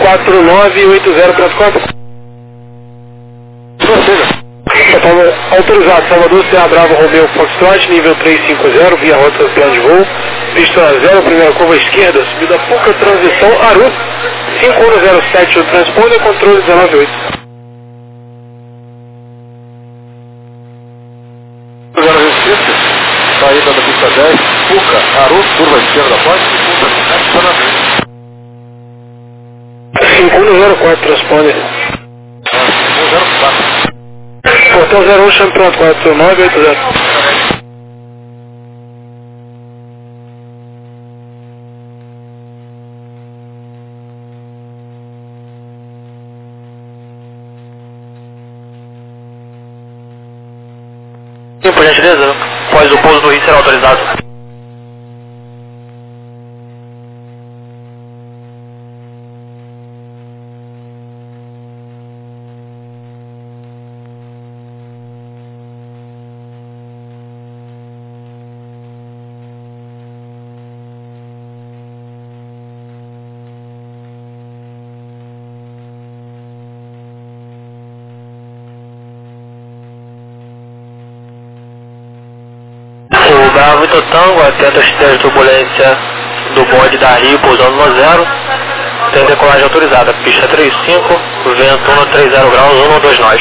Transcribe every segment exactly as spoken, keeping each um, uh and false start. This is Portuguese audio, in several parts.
quatro nove oito zero ponto quatro. Autorizado, Salvador, C A Bravo, Romeo, Foxtrot, nível trezentos e cinquenta, via rota plano de voo, pista zero, primeira curva esquerda, subida Puca, transição, Aru, cinco um zero sete, o transponder, controle dezenove oito. zero Recife, saída da pista dez, Puca, Aru, curva esquerda, pode, estacionamento. cinco um zero quatro, transponder. cinco um zero quatro. Portão zero um, chame pronto, quatro nove oito zero. Sim, por gentileza, após o pouso do Rio será autorizado. O Bravo Vitor Tango atenta as de turbulência do bonde da Rio, pousando no zero. Tem decolagem autorizada, pista trinta e cinco, vento no trinta graus, um dois nós.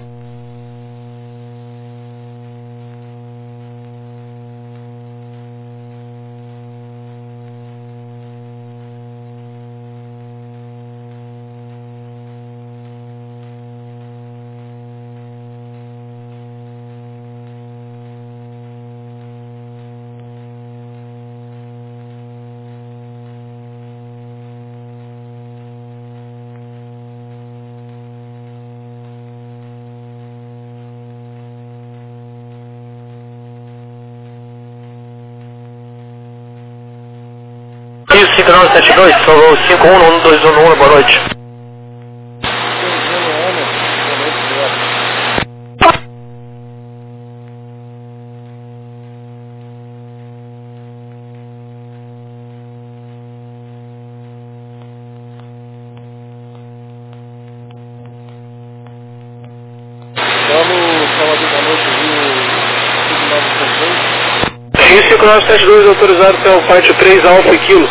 Rio cinco nove sete dois, Solo cinco um um dois um um, boa noite. Rio cinco nove sete dois, autorizado pelo Fight três Alfa e Kilo.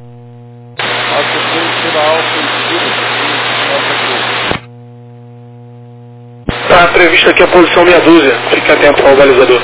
Está prevista aqui a posição meia dúzia, fique atento ao balizador.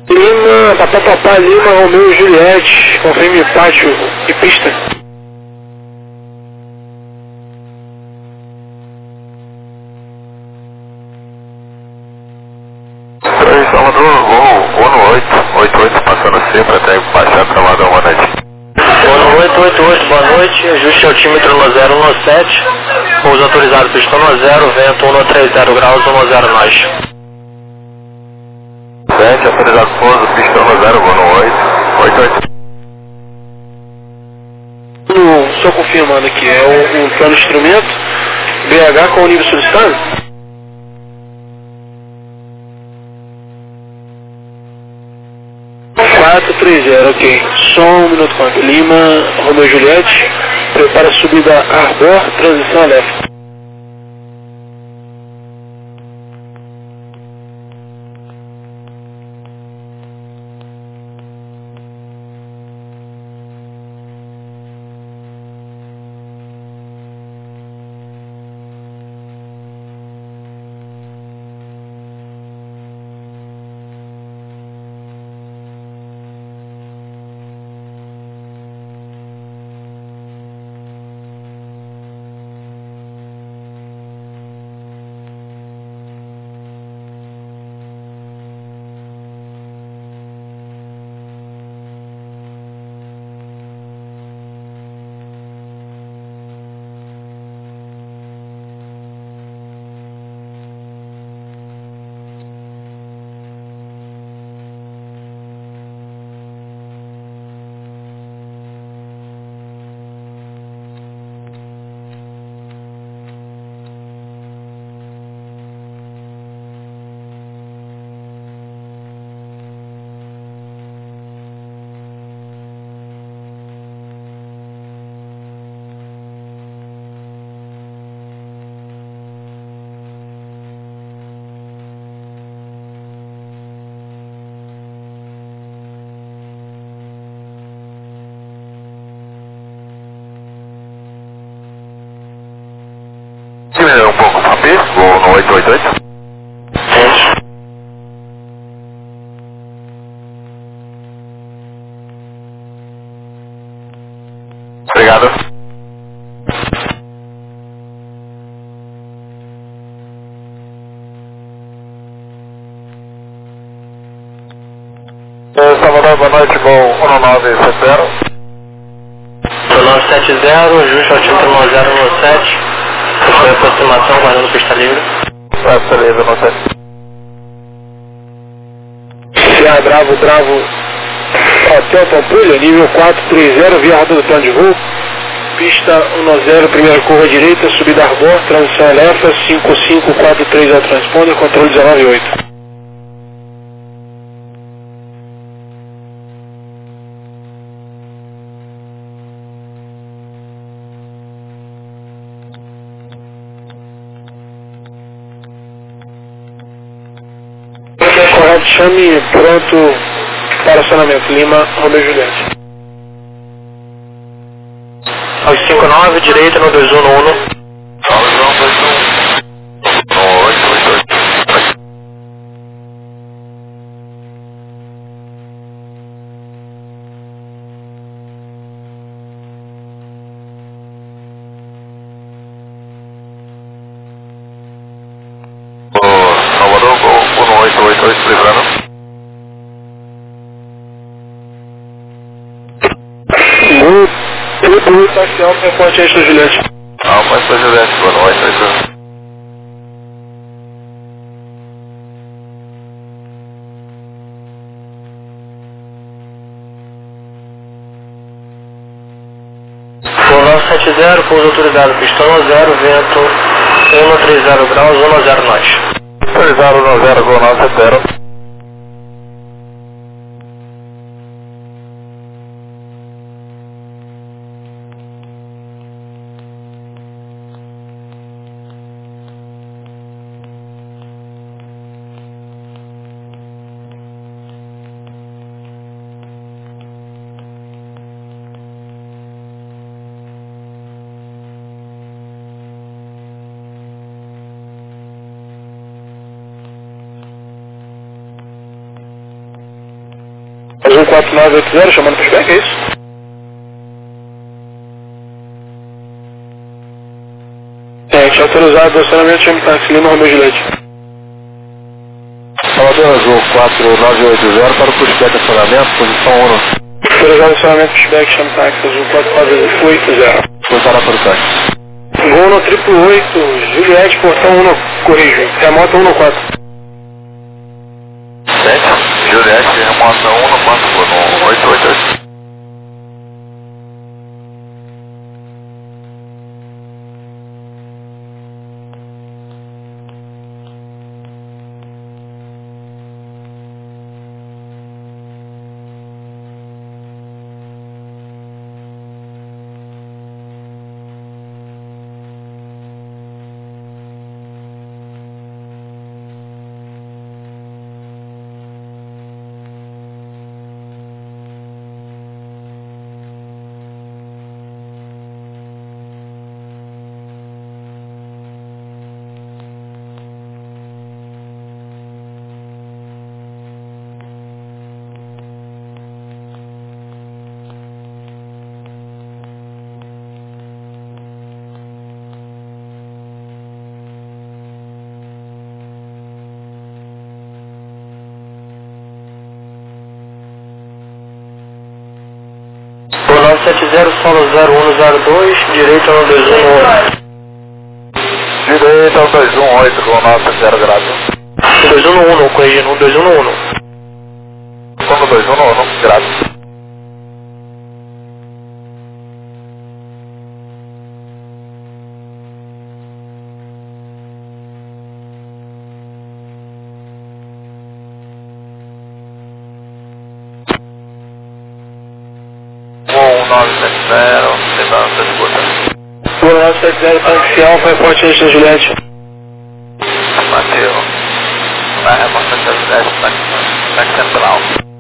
Lima, Papapá, Lima, Romeu e Juliette, confirme pátio e pista. três, Salvador, voo Ono oito, oito oito, passando sempre até baixar para lá da Boa noite. Ono oito oito oito, boa noite, ajuste altímetro no zero um sete, pouso autorizado pistão no zero, vento um três zero graus, um zero nós. sete, autorizado pouso, pistão no zero, Ono oito, oito oito. Só confirmando aqui, é o, o plano de instrumento, B H com o nível solicitado? quatro três zero, ok. Só um minuto quanto. Lima, Romeu e Juliette, prepara a subida Arbor, transição a left. Um pouco para B, voo no oito oito oito. Obrigado. Salvador, boa noite, voo um nove sete zero. nove sete zero, ajuste altímetro no zero um sete, foi aproximação, guardando pista livre. Pista livre, no sete. C A Bravo, Bravo, Hotel Pampulha, nível quatro três zero, via rota do plano de voo. Pista um zero, primeira curva direita, subida Arbor, transição Elefa, cinco cinco quatro três ao transponder, controle dezenove oito. Correto, chame pronto para acionamento. Lima, Romeu e Juliette. Aos cinco nove, direita no dois um no um. Salvador, voo oito oito oito, livrando. Muito, muito parcial, reporte aí, Juliette. Ah, mas para Juliette, boa noite, livrando. nove sete zero, pouso autorizado, pistão no zero, vento um três zero graus, um zero nós. Autorizado no zero, gol nove sete zero. Azul quatro nove oito zero, chamando pushback, é isso? Gente, autorizado acionamento, chame táxi Lima Romeo Juliette. Salvador Azul quatro nove oito zero para o pushback acionamento, posição um. Autorizado acionamento, pushback, chame táxi Azul quatro nove oito zero. Vou parar para o táxi. Gol no triplo oito, Juliette, portão um, no, corrijo, remota um no quatro. sete, Juliette, remota um no quatro, no oito oito oito. nove sete zero, solo zero um zero dois, direito no dois um oito. Direito ao dois um oito com nove sete zero grado. dois um um, corrigindo, dois um um. Como dois um um grado. nove sete zero, segurança de bota. nove sete zero, táxi Alfa, reporte Anjos Juliette. Bateu. Na reporta Juliette, táxi central.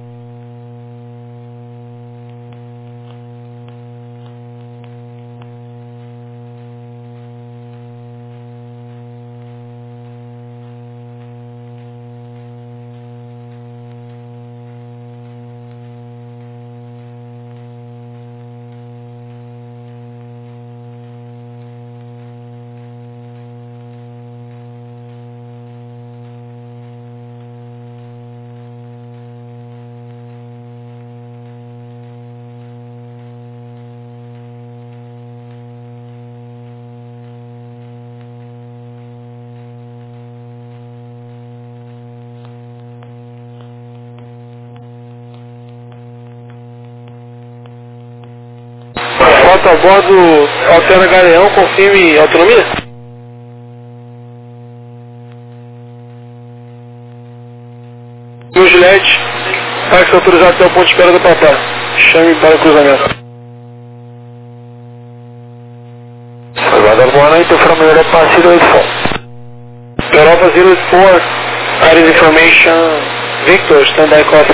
Foto a bordo, alterna Galeão, confirme autonomia. No Juliette, táxi autorizado até o ponto de espera do Papá. Chame para o cruzamento. Salvador, boa noite, from Europa zero eight four. Europa zero eight four, Ares Information, Victor, standby copy.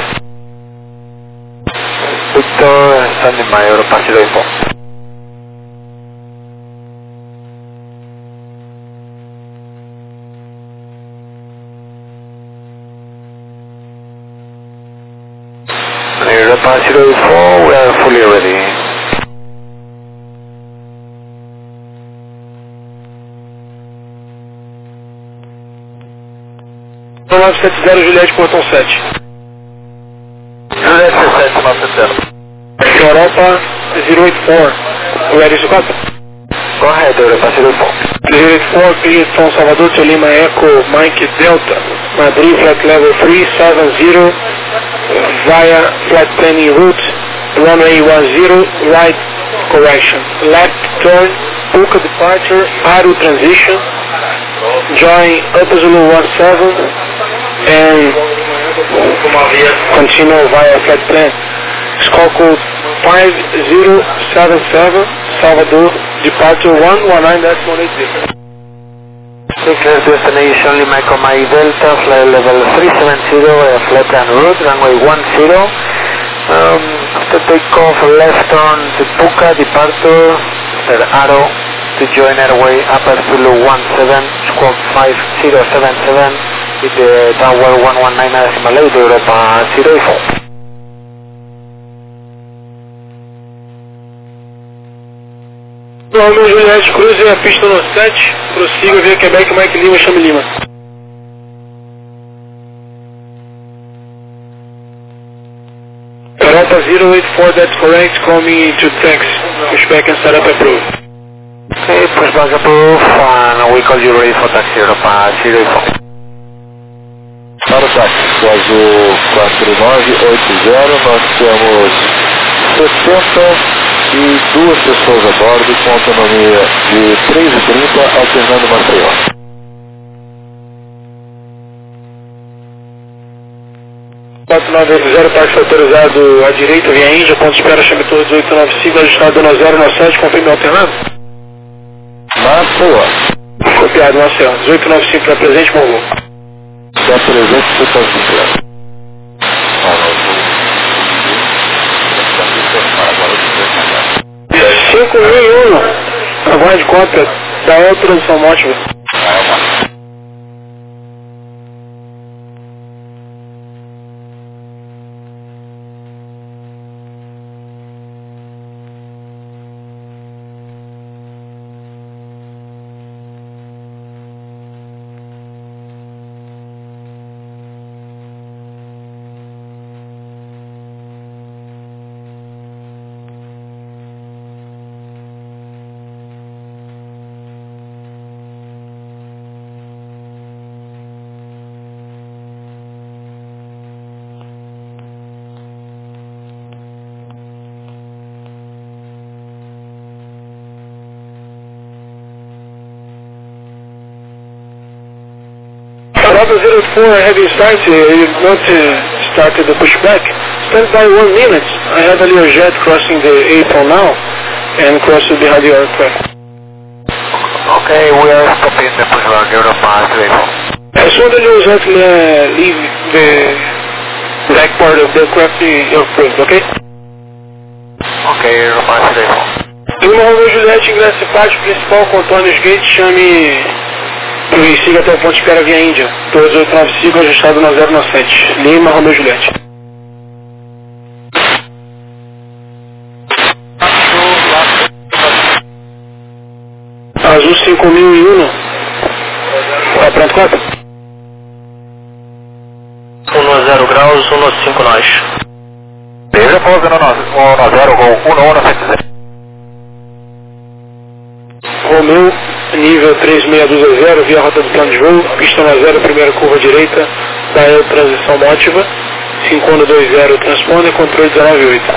Victor, standing by Europa zero eight four. Europa zero eight four, we are fully ready. nove sete zero, Juliette, portão sete. Juliette sete nove sete zero. Europa zero eight four, ready to copy? Correto, Europa zero eight four. zero eight four, clear from Salvador to Lima Echo, Mike Delta, Madrid flight level three seven zero, via flight planning route, runway one zero, right correction, left turn, Puka departure, Aru transition, join Upper Zulu one seven, and continue via flight plan. Score code five zero seven seven, Salvador, departure one one nine point eight zero. Clear destination Lima Echo Mike Delta, flight level three seven zero, uh, flight plan route, runway one zero. Um, after takeoff, left turn to Puka, departure, after arrow to join airway Upper Zulu one seven, squawk five zero seven seven, with the tower one one nine decimal eight, Europa zero eight four. Romeo Juliette, cruze a pista no sete, prossiga via Quebec, Mike Lima, chame Lima. Europa zero eight four, that's correct, coming to taxi. Pushback and setup approved. Okay, pushback approved, and we call you ready for taxi Europa zero eight four. Para o táxi, Azul quatro nove oito zero, nós temos sessenta e duas pessoas a bordo com autonomia de três e trinta, alternando Maceió. quatro nove oito zero, táxi autorizado à direita, via Índia, ponto de espera, chame todos oito nove cinco, ajustado no zero nove sete, confirme alternado. Maceió. Copiado, Maceió. dezoito nove cinco para presente, bom voo. Está presente, você está vindo. cinco mil e um, aguarde cópia da outra transição móvel. Bravo zero four, heavy start, you want to start the pushback. Stand by one minute. I have a Learjet crossing the apron now and crossing behind the aircraft. Okay, we are stopping the pushback Europa zero eight four. As soon as the Learjet uh, leave the back part of the aircraft, you're approved, okay? Okay, Europa zero eight four. Lima Romeo Juliette, ingresse pátio principal com Antônio Gate, chame e siga até o ponto de espera via Índia. dois oito nove cinco, ajustado na zero nove sete. Lima Romeo Juliette. Azul cinco mil e um. Tá pronto, quatro? um zero graus, um cinco nós. Beleza, pousa no zero, gol um um sete zero. Romeu, nível três seis dois zero, via rota do plano de voo, pista na zero, primeira curva direita, da transição mótiva, cinco um dois zero, transponder, controle dezenove oito.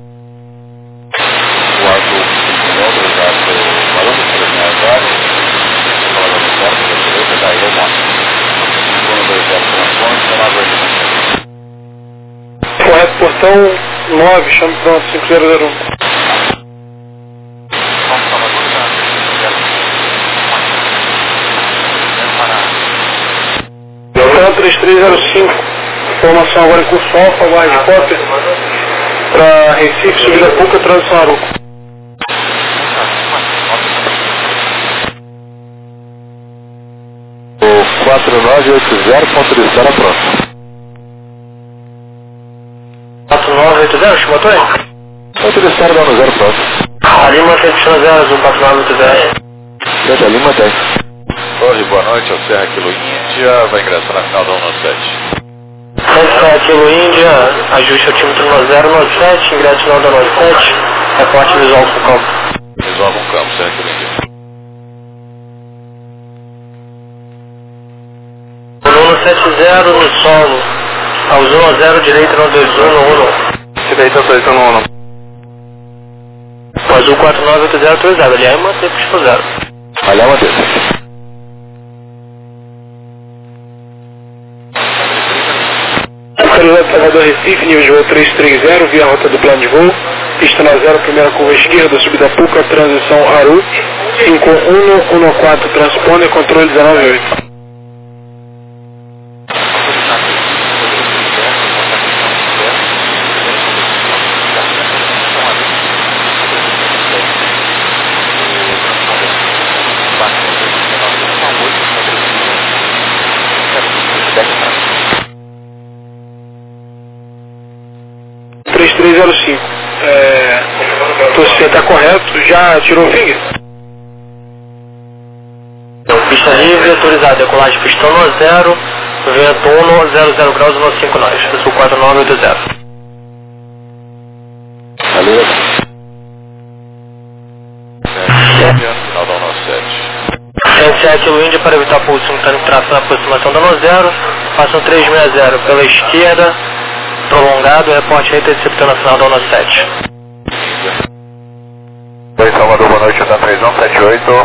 O azul, obrigado pelo valor do agora, fala do porto da direita, daí eu mostro. cinco um dois zero, transponder, dezenove oito. Correto, portão nove, chame pronto, cinco zero zero um. três três zero cinco, informação agora em curso alfa, aguarde cópia para Recife, subida Puca, transição Aruco. O quatro nove oito zero, ponto de espera pronto. quatro nove oito zero, motor aí? Ponto de espera dá no zero pronto. A Lima recepciona zero, azul quatro nove oito zero. Deixa a Lima tem. Oi, boa noite, é o Serra Kilo Índia, vai ingressar na final da um nove sete. Serra Kilo Índia, ajuste o tímetro no zero nove sete, ingresso final da nove sete, reporte visual com campo. Visual com campo, Serra Kilo Índia. um sete zero no solo, ao zero direita no dois um no um um. Direita dois um no um. O azul quatro nove oito zero autorizado, aliás, mantém pisco zero. Aliás, mantém. Autorizado Salvador Recife, nível de voo três três zero, via rota do plano de voo, pista na zero, primeira curva esquerda, subida Puca, transição Aru, cinco um um quatro, transponder, controle dezenove oito. três três zero cinco. É, você está correto? Já tirou o finger? autorizado, decolagem pistão no zero, vento um, zero zero graus, um cinco nós, Sul quatro nove oito zero. Valeu. Final da um sete. cento e sete Kilo Índia para evitar pulso simultâneo de tráfego na aproximação da no zero, façam trezentos e sessenta pela esquerda, prolongado, reporte rei interceptando a final da um sete. Oi, Salvador, boa noite, tá três um sete oito.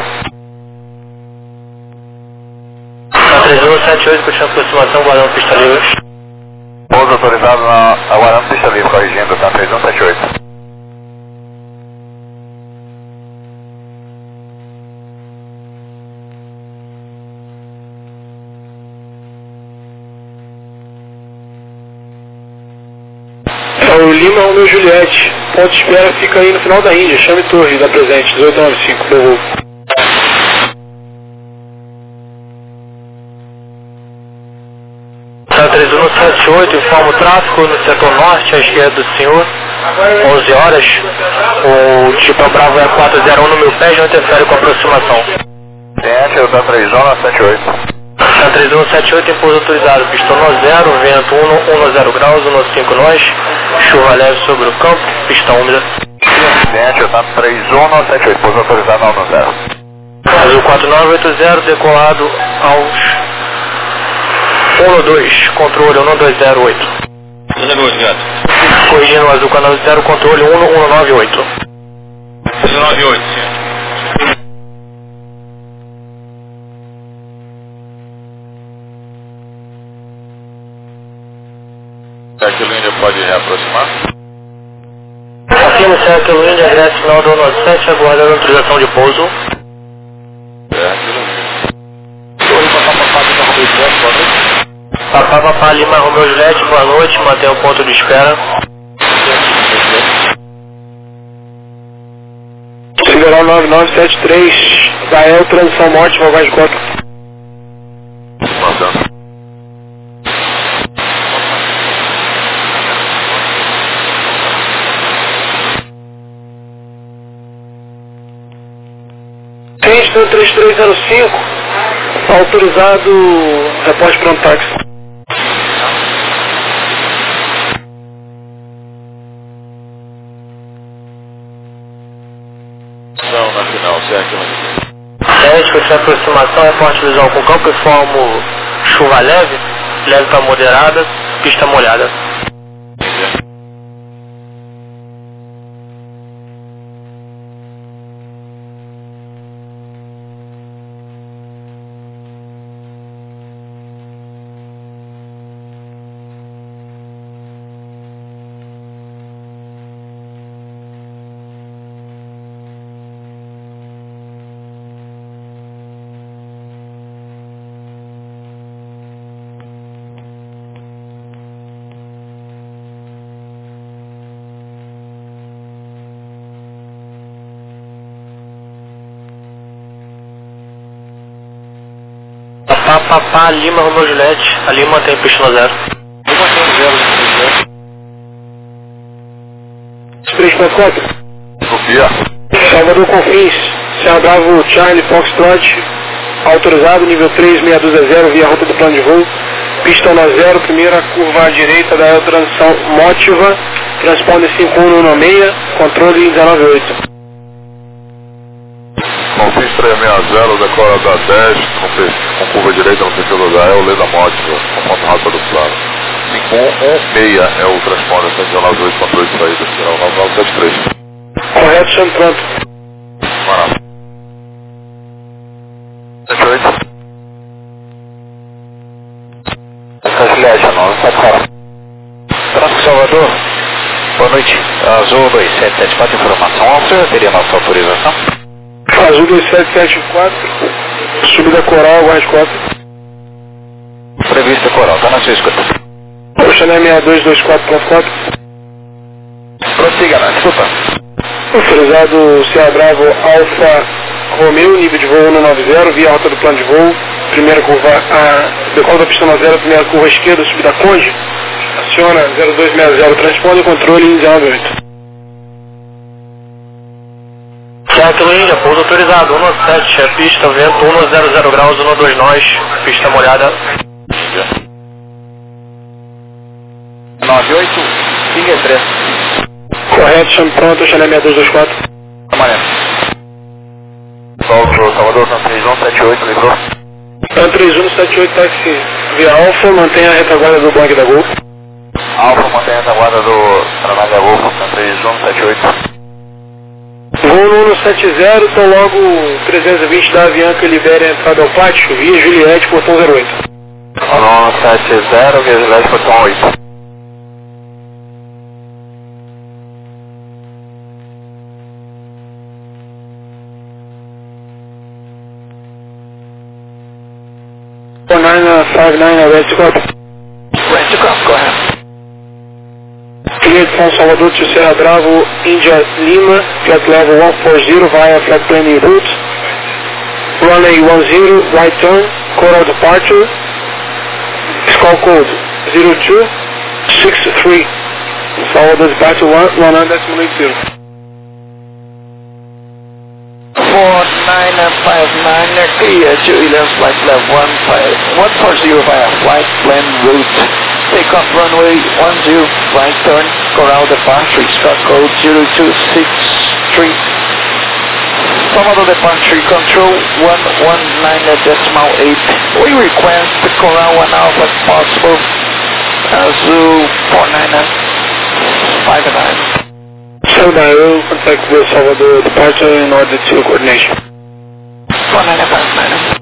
Tá três um sete oito, continua a aproximação, guardando pista livre. Pouso autorizado na aguardando pista livre, corrigindo, tá três um sete oito. É o Lima Romeu Juliette. Ponto de espera fica aí no final da Índia. Chame Torre da presente, dezoito nove cinco, Bovo. três um sete oito, informa o tráfego no setor norte, à esquerda do senhor, onze horas. O tipo Bravo é quatro zero um no meu pé, já interfere com a aproximação. Ciente, eu tá três um sete oito. Tá três um sete oito, impulso autorizado, pistão no zero, vento um, um zero graus, um cinco nós, chuva leve sobre o campo, pista úmida. Ciente, eu tá três um sete oito, pouso autorizado na um zero. Azul quatro nove oito zero, decolado aos um dois, controle um dois zero oito. Corrigindo o azul quatro nove zero, controle um um nove oito. um nove oito, sim. Aquilo ainda pode reaproximar? Aqui no Cerro Kilo Índia, agreste final do um sete, aguardando autorização de pouso. Papá, papá, Lima, Romeu Juliette, boa noite, mantenha o ponto de espera. Sideral nove nove sete três, Gael, transição morte, Vogais de Copa. Mandando. Kingston três três zero cinco, autorizado, reporte pronto táxi. Não, na final, certo? dez, com essa aproximação, reporte visual com campo, informo chuva leve, leve para moderada, pista molhada. Papá, papá, Lima, Romeu Juliette, a Lima tem pista no zero. Lima tem um zero, três ponto quatro. Sofia. Salvador Confins, Serra Bravo, Charlie, Foxtrot, autorizado, nível três, meia dúzia zero, via rota do plano de voo, pistão na zero, primeira curva à direita da transição Motiva, transponder cinco um no seis, controle dezenove oito. Confins três seis zero, decora da dez, com, com curva direita no sentido da El, lei da morte, com ponto rota do plano. cinco um um seis é o transponder cento e dezenove oito, controle de saída, sinal nove nove sete três. Correto, chame pronto. Maravilha. sete oito. Essa Juliette, nove sete quatro. Tráfego Salvador, boa noite. Azul dois sete sete quatro, informação ao senhor, teria nossa autorização? Azul dois sete sete quatro, subida coral, Guarda Costa. Prevista coral, tá na sua escuta. Oceané seis dois dois quatro ponto quatro. Prossiga, né? Desculpa. Autorizado Serra Bravo Alfa Romeu, nível de voo um nove zero, via rota do plano de voo, primeira curva, a decola da pista na zero, primeira curva esquerda, subida Conde, aciona zero dois seis zero, transponder controle em dezenove oito. Serra Kilo Índia, pouso autorizado, um sete, é pista, vento um zero zero graus, um dois nós, pista molhada. nove oito, Finger três. Correto, chame pronto, Chanel seis dois dois quatro. Amarelo. Sol pro Salvador, Tan três um sete oito, livrou. Tan três um sete oito, táxi via Alfa, mantenha a retaguarda do Bang da Gol. Alfa, mantenha a retaguarda do Trabalho da Gol, Tan três um sete oito. Voo no um sete zero, então logo trezentos e vinte da Avianca libere a entrada ao pátio, via Juliette, portão zero oito. um sete zero, via Juliette, portão oito. four nine five nine, ready to go. Ready to go, go ahead. Cleared from Salvador to Serra Bravo, India Lima, flight level one forty via flight planning route. Runway ten, right turn, Coral departure. Call code zero two six three. Salvador departure one nine decimal eight zero. four nine five nine, clear to eleven flight level one five one four zero via flight plan route. Take off runway one zero, right turn, Coral departure, Scott code zero two six three. Salvador departure control one one nine decimal eight. We request the Coral one alpha as possible. Azul four nine five nine. seven nine zero, contact with Salvador departure in order to coordination. four nine five nine.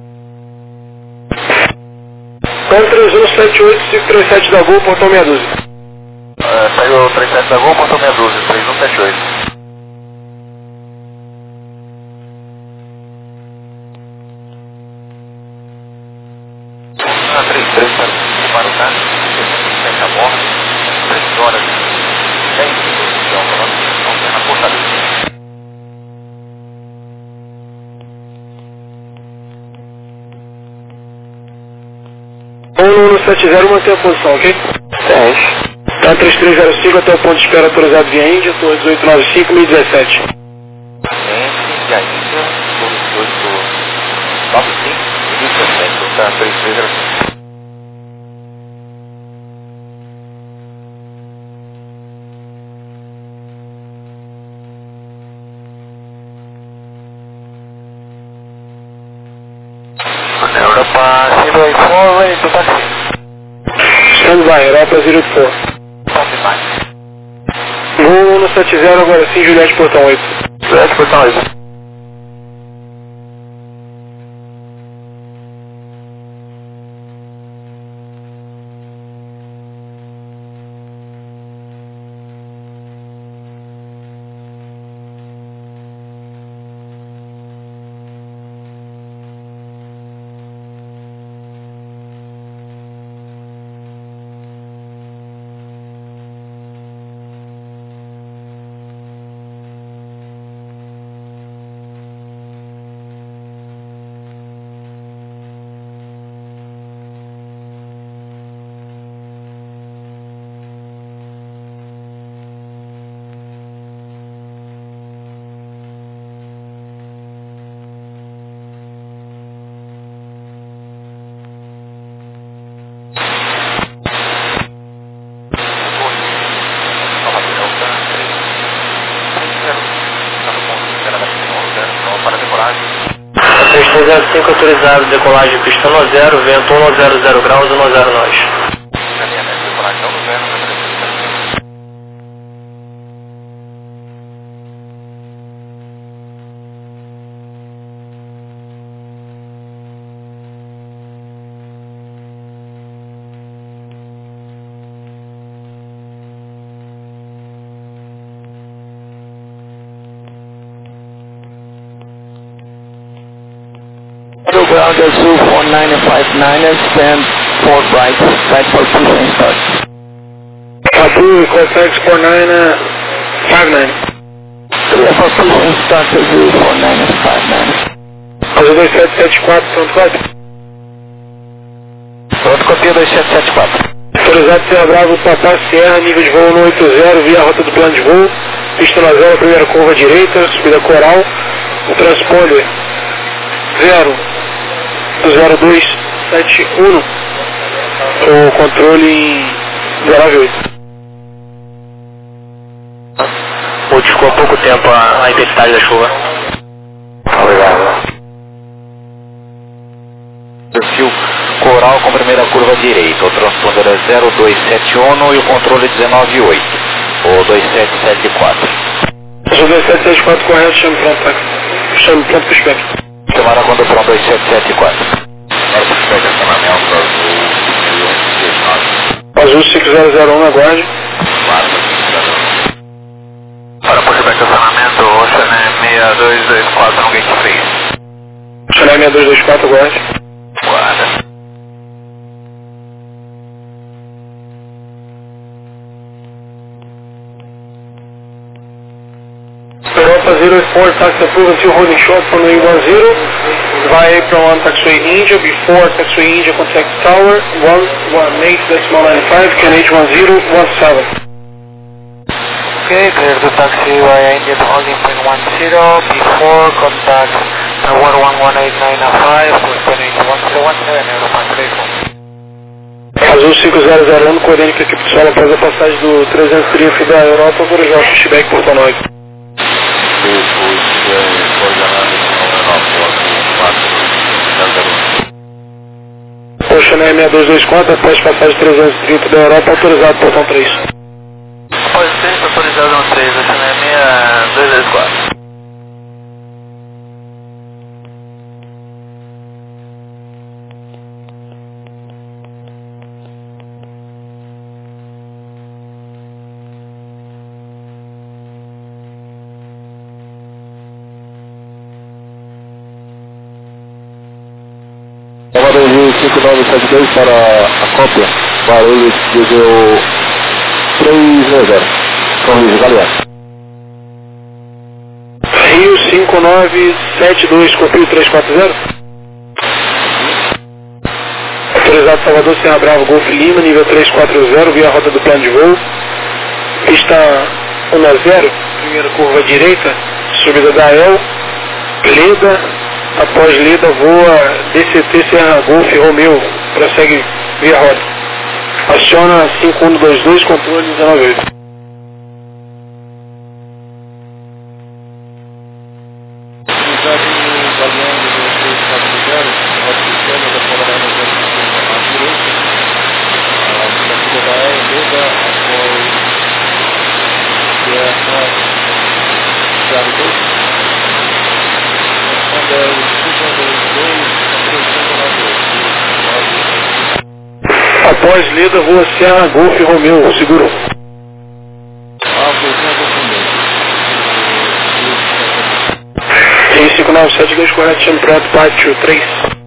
Tan três um sete oito, cinco três sete da Gol, portão meia dúzia. Uh, saiu trinta e sete da Gol, portão meia dúzia, três um sete oito. Ah, três três, para o carro, fecha a borda, três horas, dez minutos de alta, não na portaria. um sete zero, mantém a posição, ok? dez. Tan três três zero cinco até o ponto de espera autorizado via Índia, torre dezoito nove cinco, mil e dezessete. Índia, Índia, torre dezoito nove cinco, mil e dezessete, Tan três três zero cinco. Europa zero eight four, ready to taxi. Stand by, Europa zero oito quatro. Stand by. Voo um sete zero, agora sim, Juliette, portão oito. Juliette, portão oito. três três zero cinco autorizado, decolagem pista no zero, vento um zero zero graus, um zero nós. Ground Azul four nine five nine, stand port right, right for push and start. Azul, contact four nine five nine. Clear for push and start, Azul four nine five nine. Azul dois sete sete quatro, pronto, quatro. Pronto, copia dois sete sete quatro. Autorizado Serra Bravo, Papá Sierra, nível de voo no oito zero, via a rota do plano de voo. Pista no zero, primeira curva direita, subida Coral. o transponder zero zero dois sete um, o controle em zero nove oito. Modificou há pouco tempo a, a intensidade da chuva. Obrigado. Perfil Coral com primeira curva direita. O transponder é zero dois sete um e o controle dezenove oito. Ou dois sete sete quatro. O dois sete sete quatro correto, chame pronto, tá? Chame pronto pro spec. Chamada quando pronto dois sete sete quatro. Agora para o spec acionamento Azul cinco zero zero um, aguarde. Para por spec acionamento, Oceané seis dois dois quatro, um gate free. Oceané seis dois dois quatro, aguarde. Guarda. Europa zero four, taxi approved until holding short from the one zero. Vai para one taxiway India, before taxiway India contact tower, one one eight decimal nine five, K N H one zero one seven. Okay, clear to taxi via India to holding point one zero, before contact one one one eight nine five, K N H one zero one seven, Europa três um. Azul cinco zero zero um, coordenando que a equipe de solo após a passagem do trezentos e trinta da Europa, autorizar o pushback por Tonói. Oceané seis dois dois quatro, após passagem trezentos e trinta da Europa, autorizado portão três. Pode ser, autorizado no três, Oceané seis dois dois quatro. cinco nove sete dois para a cópia, Barulhos deu três zero, São Luís, Galeano. Rio cinco nove sete dois, Copio três quatro zero. Autorizado Salvador, Serra Bravo, Golf Lima, nível três quatro zero, via rota do plano de voo. Pista um a zero, primeira curva direita, subida da El, Leda. Após Leda, voa D C T Serra Golf Romeo, prossegue via rota. Aciona cinco um dois dois, controle dezenove oito. Após Leda, voa Serra Golf Romeo, seguro. Tem cinco nove sete dois, correto, chame pronto, pátio três.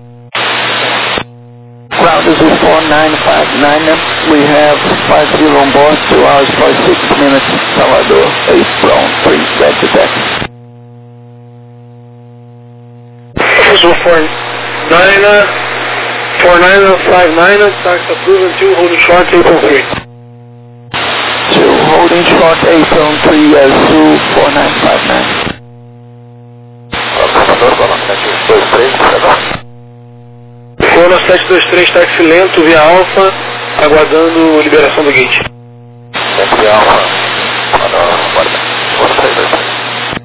Ground is four nine five nine, we have five zero on board, two hours forty-six minutes, Salvador, eight Brown, three, red to taxi. Azul four nine, four nine five nine, tax approved until holding short April three. Two, holding short April three, Azul four nine five nine. Cona sete dois três, táxi lento via Alfa, aguardando liberação do gate. Sempre Alfa, guarda, guarda três dois três.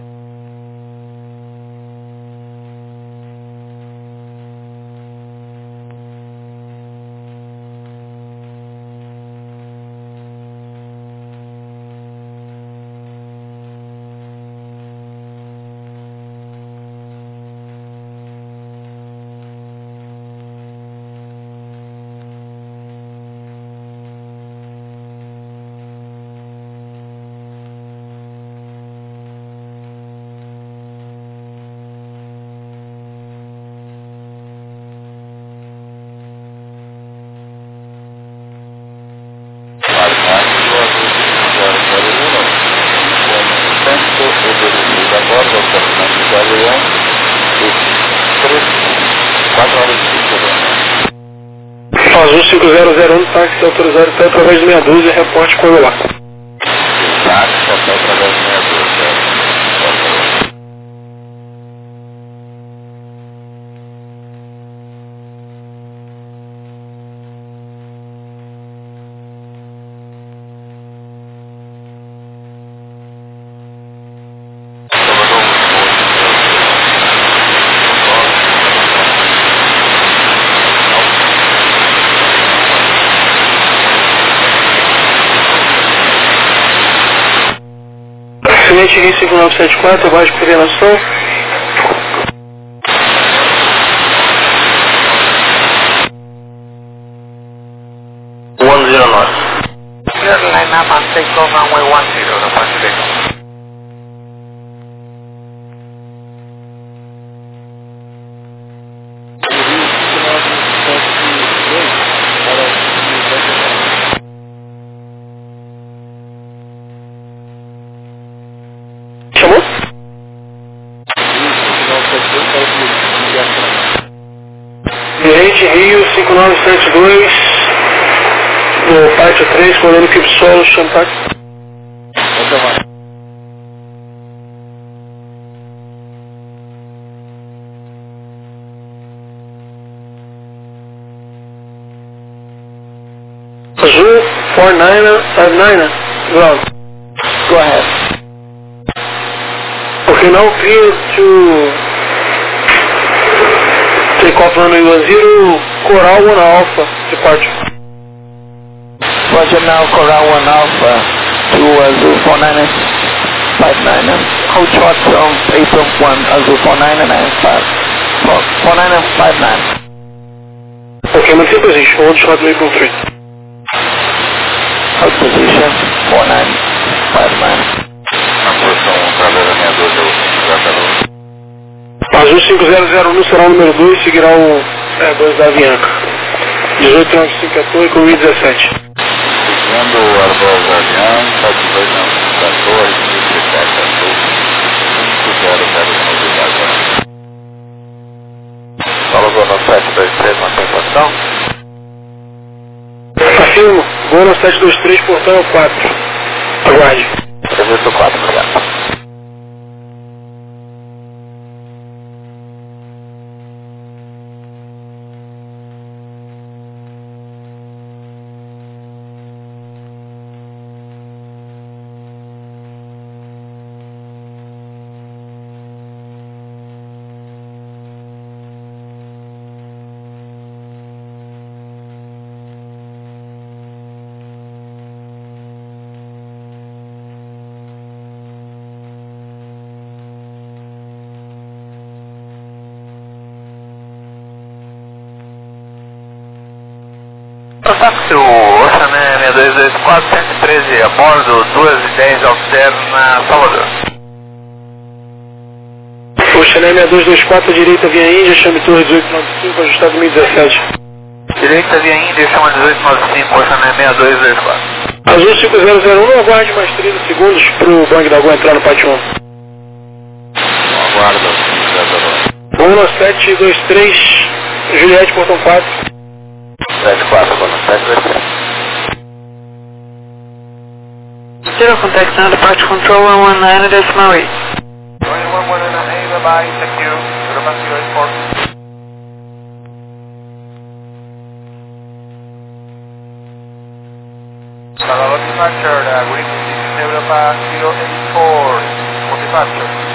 Azul cinco zero zero um, táxi autorizado até através do meia dúzia, reporte quando lá. Táxi até através do meia dúzia. Tenente Rio cinco nove sete quatro, abaixo de coordenação. one zero nove. Line up and take off runway one zero, the Pacific. Chamou? Tenente Rio cinco nove sete dois, do Pátio três, comandando equipe solo, Champagne. Azul four nine five nine, ground. Go ahead. Okay, now clear to take off runway one zero, Coral one Alpha, departure. Roger, now Coral one Alpha to Azul four nine five nine. Hold short from April one, Azul four nine nine five. four nine five nine. Okay, maintain position, hold short April three. Hold position, four nine five nine. Na posição traseira sessenta e dois, eu já Azul cinco zero zero um será o número dois, seguirá o Airbus da Avianca. dezoito nove cinco quatorze com mil e dezessete. seguindo o Airbus da Avianca, dezoito nove cinco quatorze, mil e dezessete, Azul cinco zero zero um. Fala, Zona sete dois três, mantém posição. Afirmo, Gona sete dois três, portão quatro. Aguarde. Serviço quatro, obrigado. Táxi Ocean seis dois dois quatro, cento e treze a bordo, duas e dez ao zero na Salvador. Ocean seis dois dois quatro, direita via Índia, chame Torre dezoito nove cinco, ajustado mil e dezessete. Direita via Índia, chama dezoito nove cinco, Ocean seis dois dois quatro. Azul cinco zero zero um, aguarde mais trinta segundos para o Bang da Gol entrar no pátio um. Aguarda, cinco zero zero um. Gona sete dois três, Juliette, portão quatro. sete quatro, Gona sete dois três. Zero contact now, departure control one one nine decimal eight. one one nine eight, bye bye, thank you. Aerobacio Export. Salvador departure, uh, good evening, this is Europa zero eight four, for departure.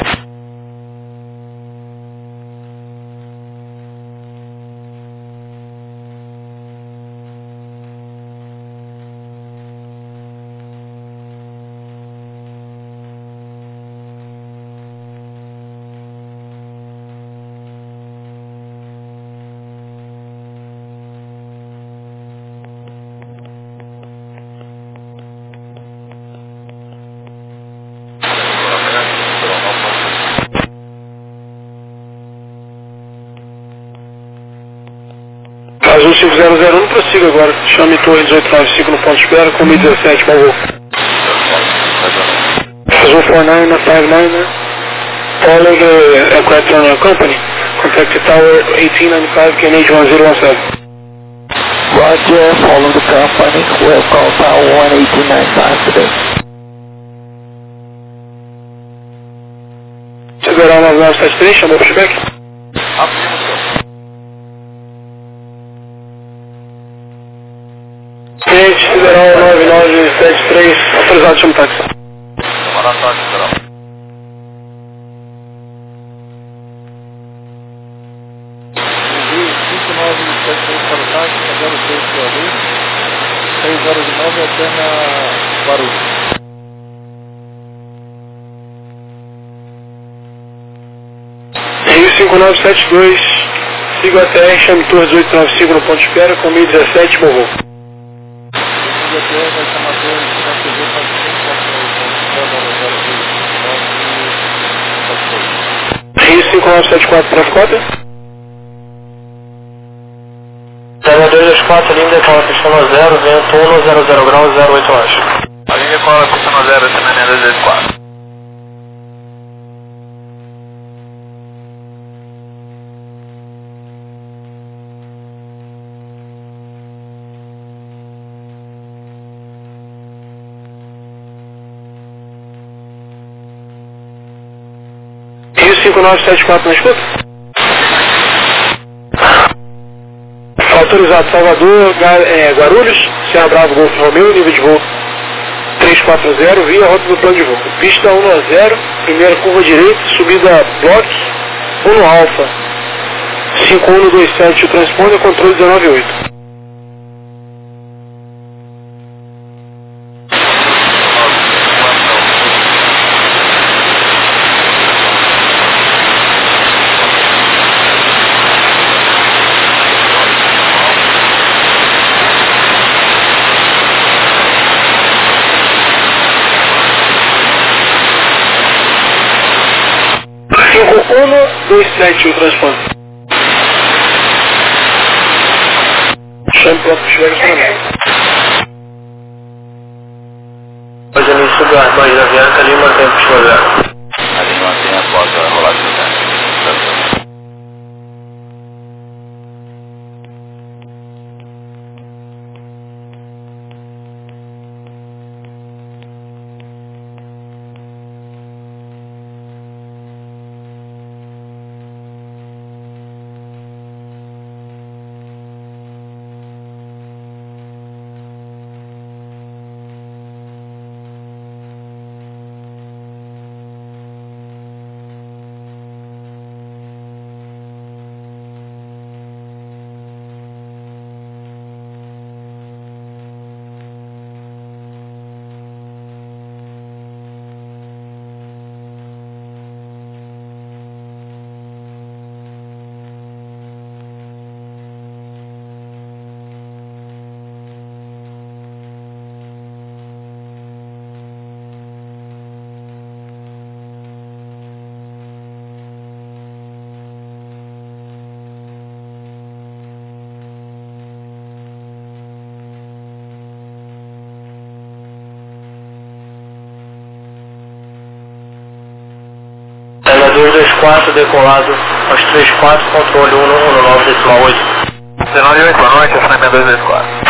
Azul cinco zero zero um, prossiga agora. Chame Torre dezoito nove cinco no ponto de espera com mil e dezessete, por favor. Azul four nine five nine, follow the aircraft terminal company. Contact the tower eighteen ninety-five, K N H one zero one seven. Roger, follow the company, we'll call tower one eighteen ninety-five today. Sideral nove nove sete três, chamou o pushback. Cliente, Sideral nove nove sete três, autorizado, chama o táxi. Tomara táxi, Sideral. cinco nove sete três para o táxi, zero seis para o Azul, seis horas e nove até na Guarulhos. cinco nove sete dois, siga a T R, chame Torres oito nove cinco no ponto de espera, com mil dezessete, bom voo. Siga a T R, vai chamar Torres para T V para Rio cinco nove sete quatro, Trafcota. zero dois dois quatro, linha decola, pistão zero, vento um zero zero graus, zero oito horas. A linha decola, pistão zero, S M N dois dois quatro. Rio cinco nove sete quatro, na escuta? Autorizado Salvador, é, Guarulhos, Serra Bravo, Golfo Romeu, nível de voo trezentos e quarenta, via rota do plano de voo. Pista um a zero, primeira curva direita, subida Block, um Alfa, cinco um dois sete, o transponder, controle dezenove oito. um dois sete, o transponder. Chame para o estiver acionamento. Hoje início do armagem da Avianca, Lima tem pistão zero. A linha mantém após a rolagem do tempo. dois dois quatro, decolado aos três quatro, controle um um nove decimal oito. dezenove oito, boa noite, S M N dois dois quatro.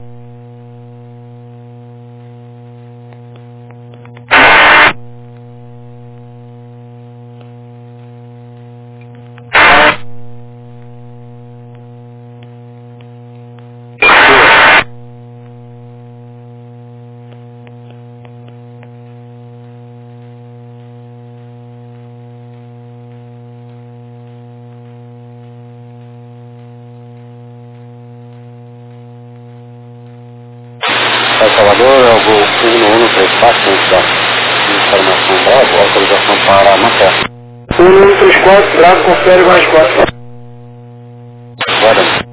Salvador, é o voo um um três quatro, informação Bravo, autorização para a matéria. um um três quatro, Bravo, confere mais quatro. Guarda.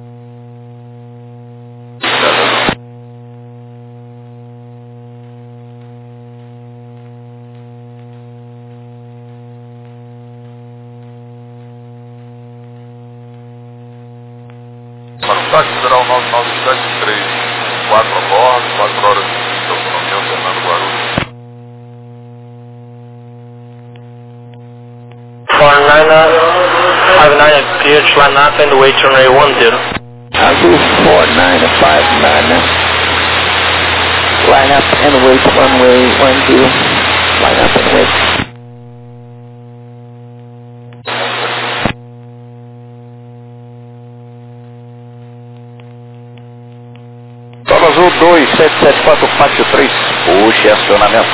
Para o táxi federal nove nove sete três, quatro a bordo, quatro horas de autonomia, Fernando Guarulhos. four nine five nine, appeared line up and wait runway one zero. Azul four nine five nine, line up and wait runway one zero, line up and wait. Azul dois sete sete quatro, pátio três, puxe acionamento.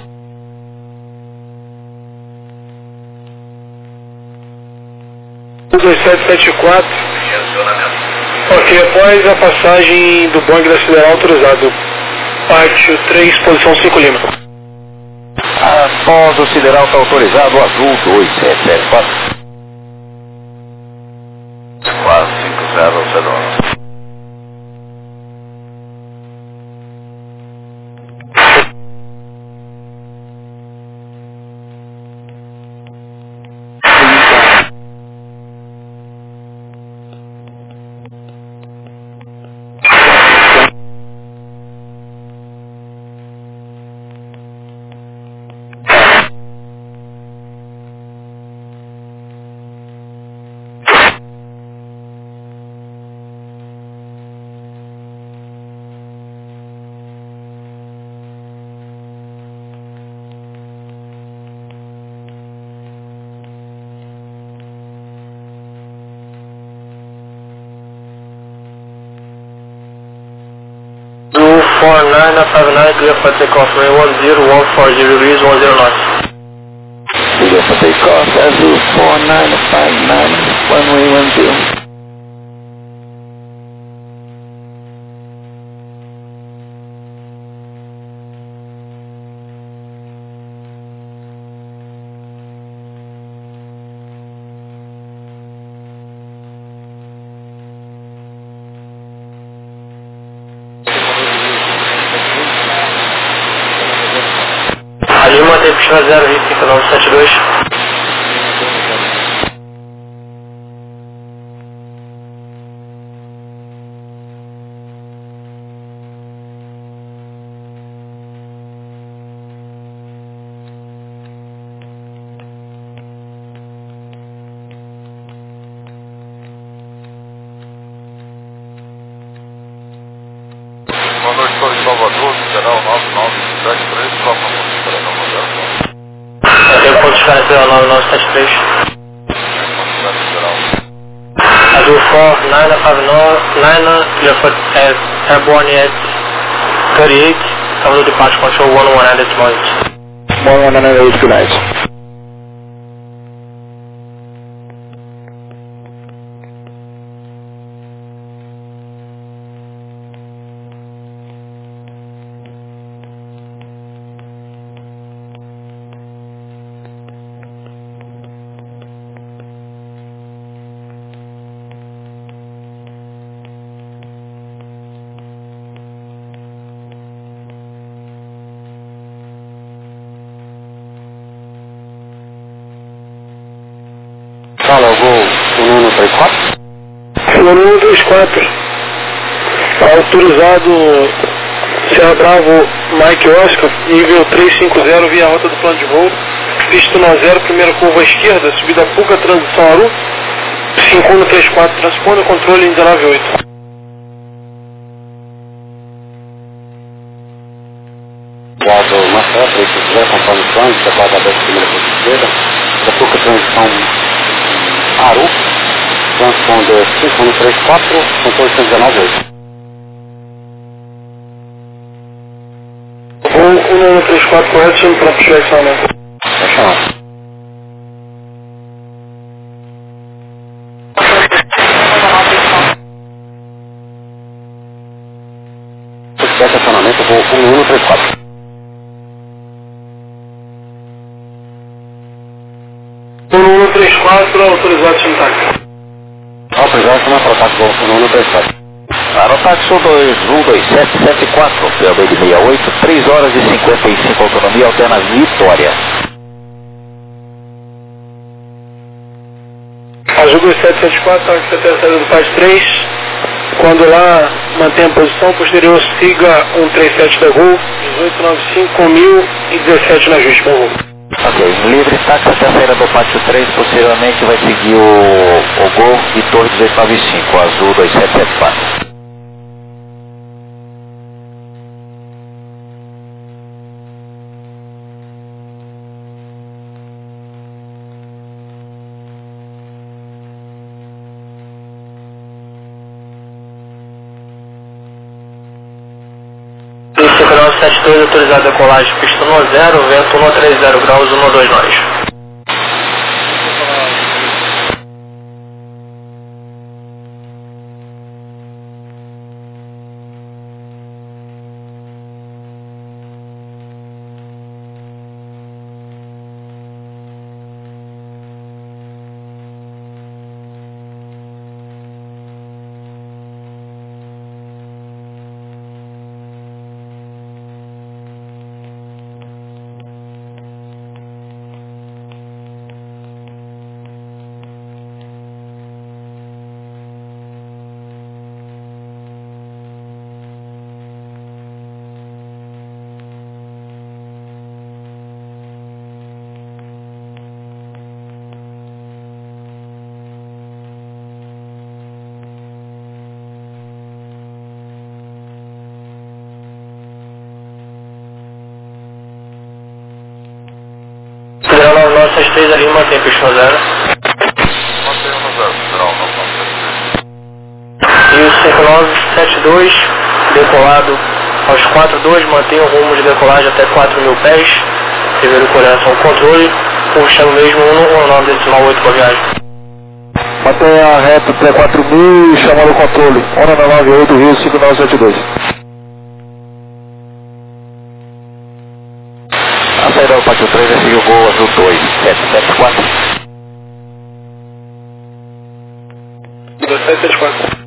dois sete sete quatro. Ok, após a passagem do Boeing da Sideral autorizado. Pátio três, posição cinco Lima. Após o sideral está autorizado, Azul dois sete sete quatro. nine five nine, clear for takeoff, runway one zero, one four zero degrees, one zero knots. Clear for takeoff, Azul four nine five nine, runway one zero. Lima tem pista zero, cinco nove sete dois. Boa noite, estou em Salvador, geral nove nove sete três, próximo para Nova York. Tem ponto de escala nove nove sete três. Azul four nine five nine, clear for airborne at thirty-eight, Salvador departure control one one at this moment. one one at eight, good night. Fala, eu vou no um três quatro. um três quatro. Autorizado Serra Bravo Mike Oscar, nível trezentos e cinquenta, via rota do plano de voo. Pista um zero, primeira curva à esquerda, subida Puca, transição Aru. cinco um três quatro, transponda, controle em dezenove oito. Obrigado, Marcelo, se quiser, conforme o plano, você pode abrir a primeira curva à esquerda. Da Puca, transição Aru, transponder cinco um três quatro, controle cento e dezenove oito. um um três quatro, correto, chame para puxar esse aumento. Vai chamar. Se tiver estacionamento, eu vou um um três quatro. um um três quatro, autorizado Shintak. Autorizado para ataque voo um um três quatro. Aerotáxi dois um dois sete sete quatro, P O B de sessenta e oito, três horas e cinquenta e cinco, autonomia alterna Vitória. Azul dois sete sete quatro, tá, que você tem a saída do P A S três. Quando lá, mantenha a posição, posterior siga um três sete da Gol, dezoito noventa e cinco com mil e dezessete na ajuste, por favor. Ok, livre táxi até a saída do pátio três, posteriormente vai seguir o, o Gol e Torre dezoito noventa e cinco, Azul dois sete sete quatro. cinco nove sete dois, autorizado a decolagem, pista um zero, vento um três zero graus, um dois nós. nove nove sete três ali, mantém pista zero. Mantém no zero, geral nove nove sete três. E o cinco nove sete dois, decolado Aos quatro dois, mantenha o rumo de decolagem até quatro mil pés. Revero coordenação controle. Puxando mesmo um nove decimal oito para a viagem. Mantenha reto até quatro mil e chamando o controle. um nove oito, Rio cinco nove sete dois. A saída do Pátio três é seguir o Gol Azul dois sete sete quatro. dois sete sete quatro.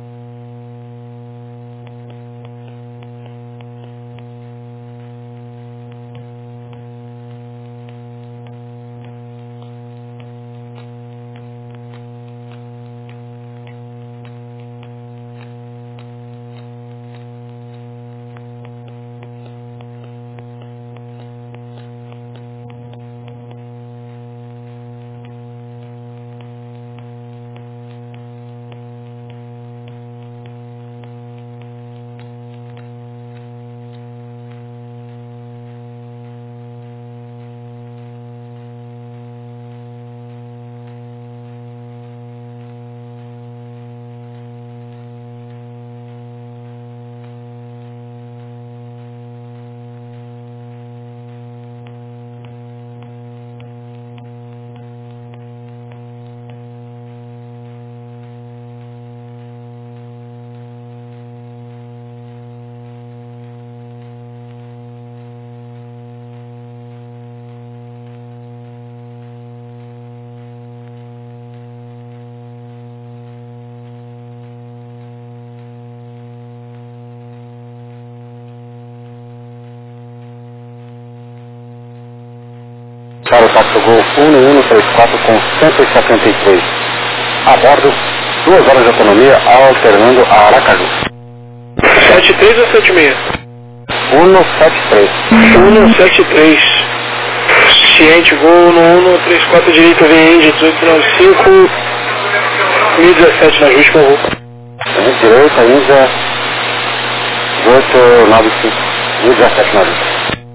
Para o táxi Gol um um três quatro com cento e setenta e três. A bordo, duas horas de autonomia, alternando a Aracaju. sete três ou sete seis? um sete três. um sete três. Ciente, Gol um um três quatro, direita, V N dezoito noventa e cinco, mil e dezessete na ajuste com o Gol. Direita, Índia, dezoito noventa e cinco, mil e dezessete na ajuste.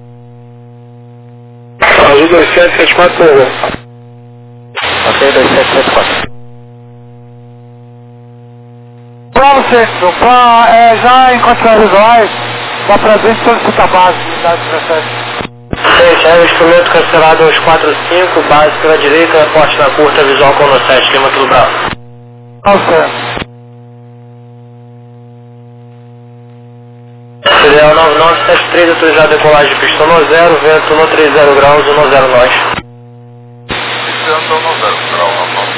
Azul dois sete sete quatro com o Gol. Ok, dois sete sete quatro. Bravo Centro, pra, é, já em condições visuais, dá pra gente solicitar base de unidade dezessete. Gente, é o instrumento cancelado aos quatro cinco, base pela direita, porte na curta, visual com no sete, Lima tudo bravo. Não certo. Federal nove nove sete três, autorizado a decolagem de pistão no zero, vento no trinta graus, um zero nós. Vento no zero grau, um nove.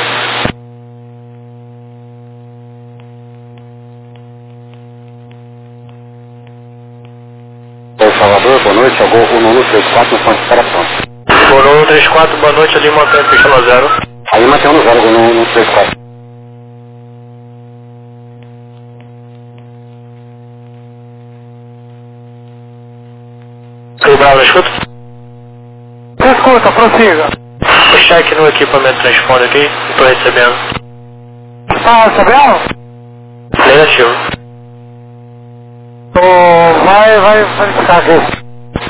Oi, Salvador, boa noite, é o Gol um um três quatro no ponto de separação. Gol um um três quatro, boa noite, ali mantém pistão no zero. Aí mantém no zero, Gol um um três quatro. Tudo bravo, escuta? Escuta, prossiga. O cheque no equipamento transponder aqui, estou recebendo. Tá recebendo? Negativo. Oh, vai, vai verificar aqui.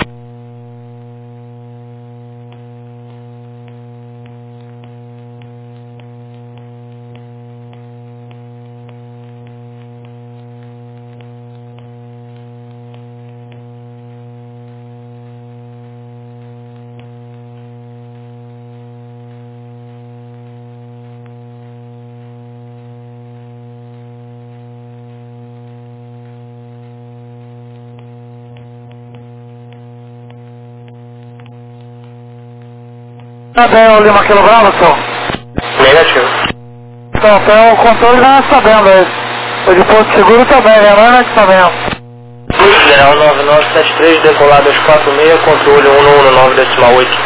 Tá bem, o Lima Kilo Bravo, senhor? Negativo. Então, tem o controle já sabendo aí. O de Porto Seguro também, lembrando que sabendo. Federal nove nove sete três, decolado aos quatro seis, controle um um nove decimal oito.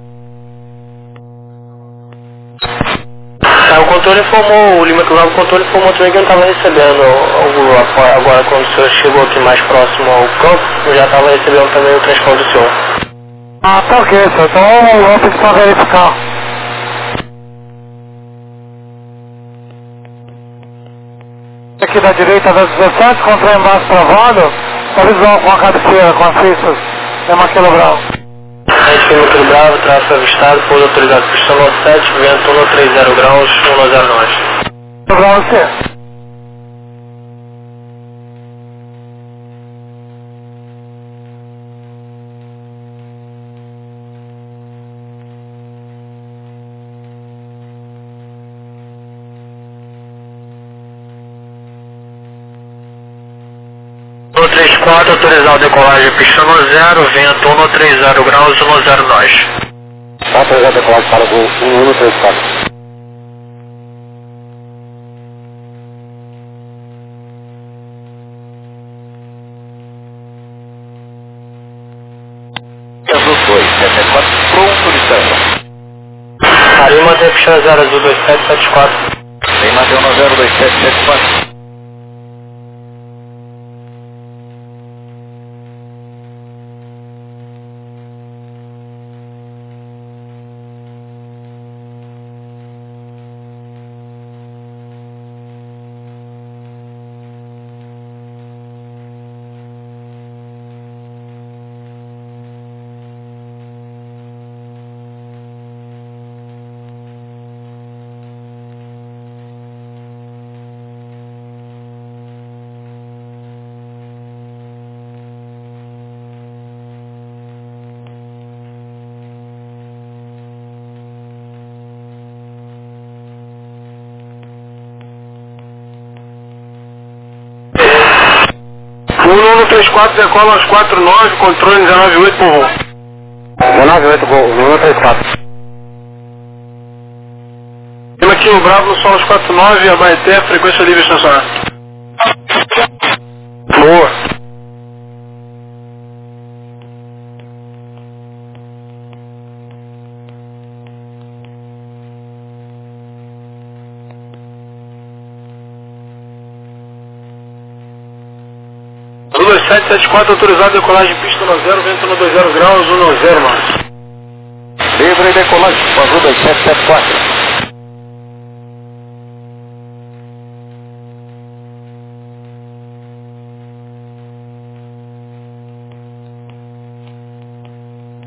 Ah, o controle informou, o Lima Kilo Bravo, o controle informou também que eu não estava recebendo o apoio. Agora, quando o senhor chegou aqui mais próximo ao campo, eu já estava recebendo também o transporte do senhor. Ah, tá ok, senhor. Então vamos ter que só verificar. Aqui da direita da dezessete, contra embaixo travado, tá visual com a cabeceira, com as fichas, é Maquilo Bravo. Gente, Maquilo Bravo, tráfego avistado, pouso autorizado, pistão no sete, vento no trinta graus, um zero nós. Bravo, você. quatro, autorizado decolagem, pista no zero, vento um três zero graus, um zero nós. Autorizado decolagem para o voo um um três quatro. Azul dois sete quatro, pronto, licença. Aí mantém pista zero, azul dois sete sete quatro. Tem Mateus no zero dois sete sete quatro. um um três quatro, decola aos quatro nove, controle dezenove oito por voo. dezenove oito, voo um um três quatro. Temos aqui o Bravo no solo aos quatro nove, Abaeté, frequência livre estacionar. Boa. dois sete sete quatro, autorizado decolagem, pista no zero, vento no dois zero graus, um no zero nós. Livre decolagem, Azul dois sete sete quatro.